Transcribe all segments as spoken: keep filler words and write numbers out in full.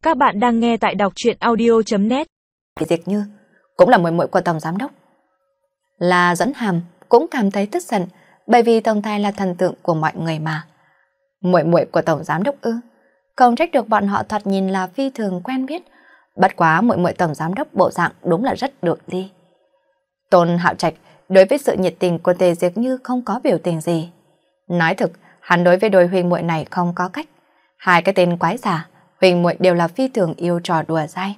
Các bạn đang nghe tại đọc truyện audio chấm net. Diệp Như cũng là muội muội của tổng giám đốc. Là Dẫn Hàm cũng cảm thấy tức giận, bởi vì tổng tài là thần tượng của mọi người mà. Muội muội của tổng giám đốc ư? Không trách được bọn họ thoạt nhìn là phi thường quen biết, bất quá muội muội tổng giám đốc bộ dạng đúng là rất được đi. Tôn Hạo Trạch đối với sự nhiệt tình của Tề Diệp Như không có biểu tình gì. Nói thực, hắn đối với đôi huynh muội này không có cách. Hai cái tên quái giả, huynh muội đều là phi thường yêu trò đùa dai.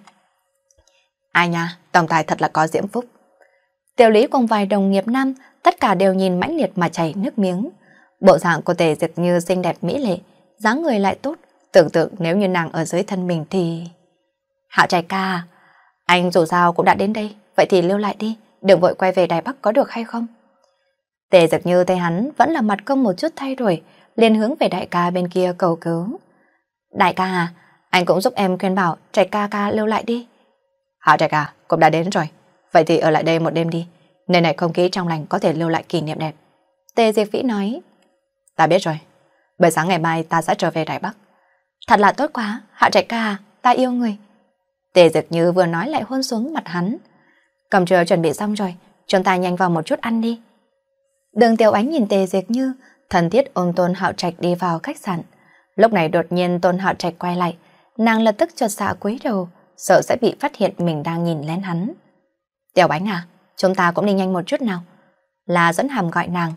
Ai nha, tổng tài thật là có diễm phúc. Tiểu Lý cùng vài đồng nghiệp nam, tất cả đều nhìn mãnh liệt mà chảy nước miếng. Bộ dạng của Tề Diệp Như xinh đẹp mỹ lệ, dáng người lại tốt, tưởng tượng nếu như nàng ở dưới thân mình thì... Hạo Trạch ca, anh dù sao cũng đã đến đây, vậy thì lưu lại đi, đừng vội quay về Đài Bắc có được hay không? Tề Diệp Như thấy hắn vẫn là mặt không một chút thay đổi, liền hướng về đại ca bên kia cầu cứu. Đại ca à, anh cũng giúp em khuyên bảo Trạch ca ca lưu lại đi. Hạo Trạch à, cũng đã đến rồi, vậy thì ở lại đây một đêm đi, nơi này không khí trong lành có thể lưu lại kỷ niệm đẹp. Tề Diệp Vĩ nói. Ta biết rồi, buổi sáng ngày mai ta sẽ trở về Đài Bắc. Thật là tốt quá, Hạo Trạch ca à, ta yêu người. Tề Diệp Như vừa nói lại hôn xuống mặt hắn. Cơm trưa chuẩn bị xong rồi, chúng ta nhanh vào một chút ăn đi. Đường Tiểu Ánh nhìn Tề Diệp Như, thân thiết ôm Tôn Hạo Trạch đi vào khách sạn. Lúc này đột nhiên Tôn Hạo Trạch quay lại, nàng lập tức chột dạ cúi đầu, sợ sẽ bị phát hiện mình đang nhìn lên hắn. Tiểu Ánh à, chúng ta cũng đi nhanh một chút nào. Là Dẫn Hàm gọi nàng.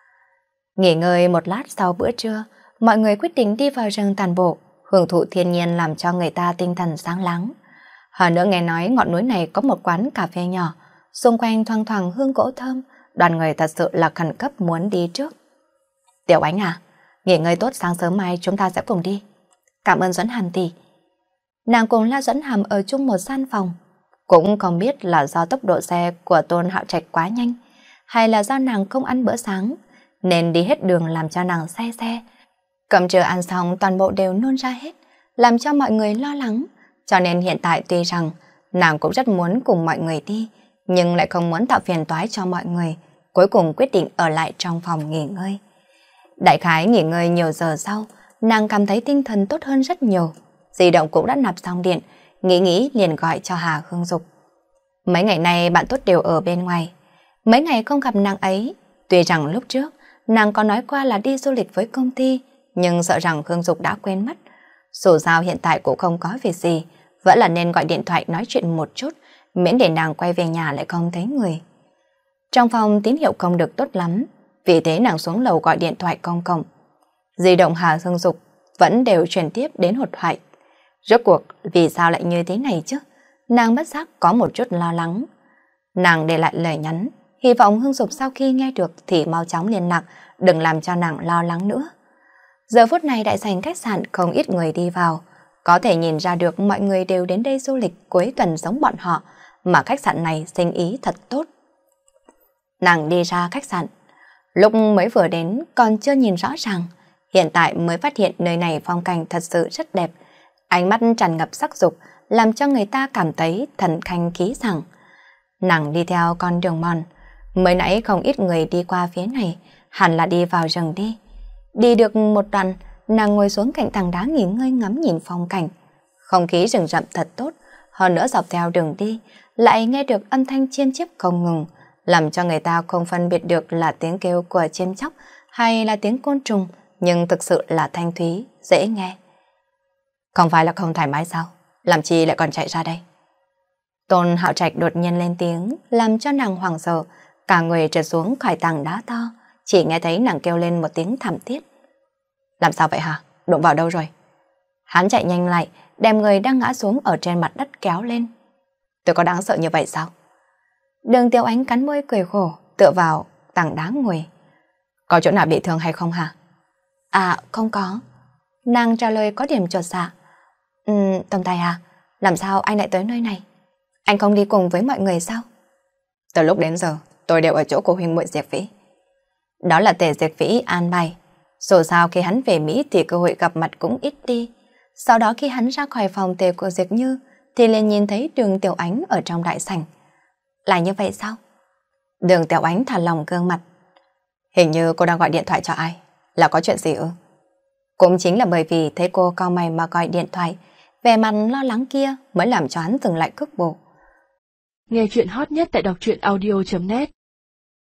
Nghỉ ngơi một lát sau bữa trưa, mọi người quyết định đi vào rừng tàn bộ, hưởng thụ thiên nhiên làm cho người ta tinh thần sáng láng. Hơn nữa nghe nói ngọn núi này có một quán cà phê nhỏ, xung quanh thoang thoảng hương gỗ thơm, đoàn người thật sự là khẩn cấp muốn đi trước. Tiểu Ánh à, nghỉ ngơi tốt, sáng sớm mai chúng ta sẽ cùng đi. Cảm ơn Dẫn Hàm tỷ. Nàng cùng La Dẫn Hàm ở chung một gian phòng, cũng không biết là do tốc độ xe của Tôn Hạo Trạch quá nhanh, hay là do nàng không ăn bữa sáng, nên đi hết đường làm cho nàng say xe. Cơm trưa ăn xong toàn bộ đều nôn ra hết, làm cho mọi người lo lắng. Cho nên hiện tại tuy rằng nàng cũng rất muốn cùng mọi người đi, nhưng lại không muốn tạo phiền toái cho mọi người, cuối cùng quyết định ở lại trong phòng nghỉ ngơi. Đại khái nghỉ ngơi nhiều giờ sau, nàng cảm thấy tinh thần tốt hơn rất nhiều. Di động cũng đã nạp xong điện, nghĩ nghĩ liền gọi cho Hà Hương Dục. Mấy ngày nay bạn tốt đều ở bên ngoài, mấy ngày không gặp nàng ấy. Tuy rằng lúc trước nàng có nói qua là đi du lịch với công ty, nhưng sợ rằng Hương Dục đã quên mất. Dù sao hiện tại cũng không có việc gì, vẫn là nên gọi điện thoại nói chuyện một chút, miễn để nàng quay về nhà lại không thấy người. Trong phòng tín hiệu không được tốt lắm, vì thế nàng xuống lầu gọi điện thoại công cộng. Di động Hà Hương Dục vẫn đều truyền tiếp đến hột thoại. Rốt cuộc vì sao lại như thế này chứ? Nàng bất giác có một chút lo lắng. Nàng để lại lời nhắn, hy vọng Hương Dục sau khi nghe được thì mau chóng liên lạc, đừng làm cho nàng lo lắng nữa. Giờ phút này đại sảnh khách sạn không ít người đi vào, có thể nhìn ra được mọi người đều đến đây du lịch cuối tuần giống bọn họ, mà khách sạn này sinh ý thật tốt. Nàng đi ra khách sạn, lúc mới vừa đến còn chưa nhìn rõ ràng, hiện tại mới phát hiện nơi này phong cảnh thật sự rất đẹp, ánh mắt tràn ngập sắc dục, làm cho người ta cảm thấy thần khanh khí sảng. Nàng đi theo con đường mòn, mới nãy không ít người đi qua phía này, hẳn là đi vào rừng đi. Đi được một đoạn, nàng ngồi xuống cạnh tảng đá nghỉ ngơi ngắm nhìn phong cảnh. Không khí rừng rậm thật tốt, hơn nữa dọc theo đường đi, lại nghe được âm thanh chim chiếp không ngừng, làm cho người ta không phân biệt được là tiếng kêu của chim chóc hay là tiếng côn trùng, nhưng thực sự là thanh thúy, dễ nghe. Không phải là không thoải mái sao? Làm chi lại còn chạy ra đây? Tôn Hạo Trạch đột nhiên lên tiếng, làm cho nàng hoảng sợ, cả người trượt xuống khỏi tảng đá to, chỉ nghe thấy nàng kêu lên một tiếng thảm thiết. Làm sao vậy hả? Đụng vào đâu rồi? Hắn chạy nhanh lại, đem người đang ngã xuống ở trên mặt đất kéo lên. Tôi có đáng sợ như vậy sao? Đường Tiểu Ánh cắn môi cười khổ, tựa vào tảng đá ngồi. Có chỗ nào bị thương hay không hả? À, không có. Nàng trả lời có điểm chột dạ. Ừ, tổng tài à, làm sao anh lại tới nơi này? Anh không đi cùng với mọi người sao? Từ lúc đến giờ, tôi đều ở chỗ của huynh muội Diệp Vĩ. Đó là Tề Diệp Vĩ an bài. Dù sao khi hắn về Mỹ thì cơ hội gặp mặt cũng ít đi. Sau đó khi hắn ra khỏi phòng Tề của Diệp Như thì liền nhìn thấy Đường Tiểu Ánh ở trong đại sảnh. Là như vậy sao? Đường Tiểu Ánh thả lòng gương mặt. Hình như cô đang gọi điện thoại cho ai? Là có chuyện gì ư? Cũng chính là bởi vì thấy cô cau mày mà gọi điện thoại, Vẻ mặt lo lắng kia mới làm cho hắn dừng lại cước bộ. Nghe chuyện hot nhất tại đọc truyện audio chấm net.